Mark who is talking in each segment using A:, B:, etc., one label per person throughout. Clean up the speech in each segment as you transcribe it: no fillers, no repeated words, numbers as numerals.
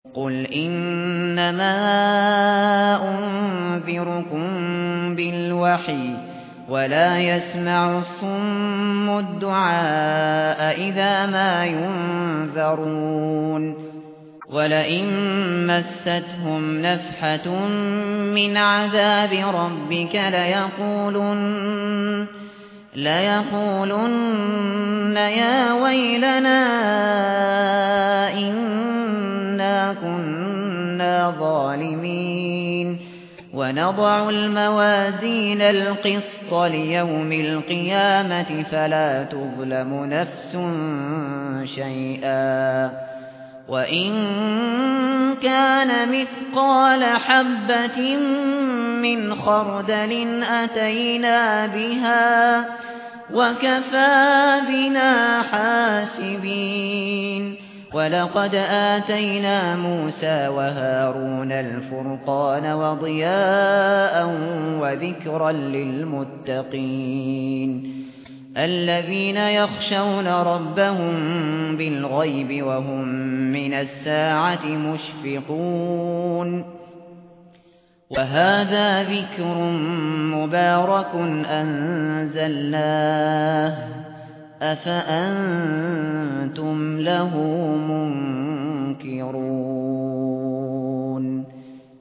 A: قُلْ إِنَّمَا أُنذِرُكُم بِالْوَحْيِ وَلَا يَسْمَعُ الصُّمُّ الدُّعَاءَ إِذَا مَا يُنذَرُونَ وَلَئِن مَّسَّتْهُمْ نَفْحَةٌ مِّنْ عَذَابِ رَبِّكَ لَيَقُولُنَّ يَا وَيْلَنَا إِنَّا كُنَّا ظَالِمِينَ وَنَضَعُ الْمَوَازِينَ الْقِسْطَ لِيَوْمِ الْقِيَامَةِ فَلَا تُظْلَمُ نَفْسٌ شَيْئًا وَإِن كَانَ مِثْقَالَ حَبَّةٍ مِّنْ خَرْدَلٍ أَتَيْنَا بِهَا وَكَفَىٰ بِنَا حَاسِبِينَ وَلَقَدْ آتَيْنَا مُوسَىٰ وَهَارُونَ الْفُرْقَانَ وَضِيَاءً وَذِكْرًا لِّلْمُتَّقِينَ الَّذِينَ يَخْشَوْنَ رَبَّهُم بِالْغَيْبِ وَهُم مِّنَ السَّاعَةِ مُشْفِقُونَ وَهَٰذَا ذِكْرٌ مُّبَارَكٌ أَنزَلْنَاهُ أَفَأَنتُمْ لَهُ مُنكِرُونَ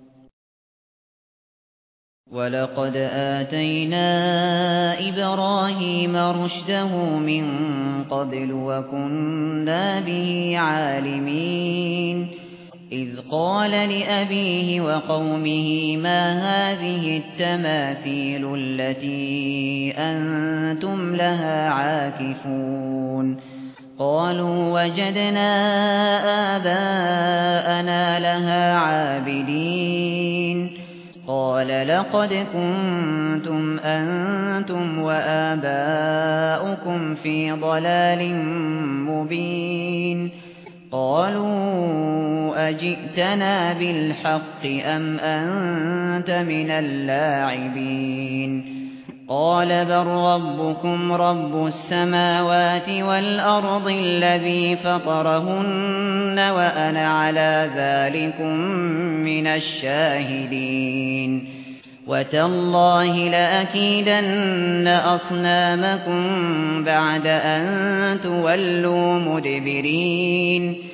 A: وَلَقَدْ آتَيْنَا إِبْرَاهِيمَ رُشْدَهُ مِن قَبْلُ وَكُنَّا بِهِ عَالِمِينَ إِذْ قَالَ لِأَبِيهِ وَقَوْمِهِ مَا هَٰذِهِ التَّمَاثِيلُ الَّتِي أَنتُمْ لَهَا عَاكِفُونَ قَالُوا وَجَدْنَا آبَاءَنَا لَهَا عَابِدِينَ قَالَ لَقَدْ كُنتُمْ أَنتُمْ وَآبَاؤُكُمْ فِي ضَلَالٍ مُّبِينٍ قَالُوا أَجِئْتَنَا بِالْحَقِّ أَمْ أَنتَ مِنَ اللاعبين قَالَ بَل رَّبُّكُمْ رَبُّ السَّمَاوَاتِ وَالْأَرْضِ الَّذِي فَطَرَهُنَّ وَأَنَا عَلَىٰ ذَٰلِكُم مِّنَ الشَّاهِدِينَ وَتَاللَّهِ لَأَكِيدَنَّ أَصْنَامَكُم بَعْدَ أَن تُوَلُّوا مُدْبِرِينَ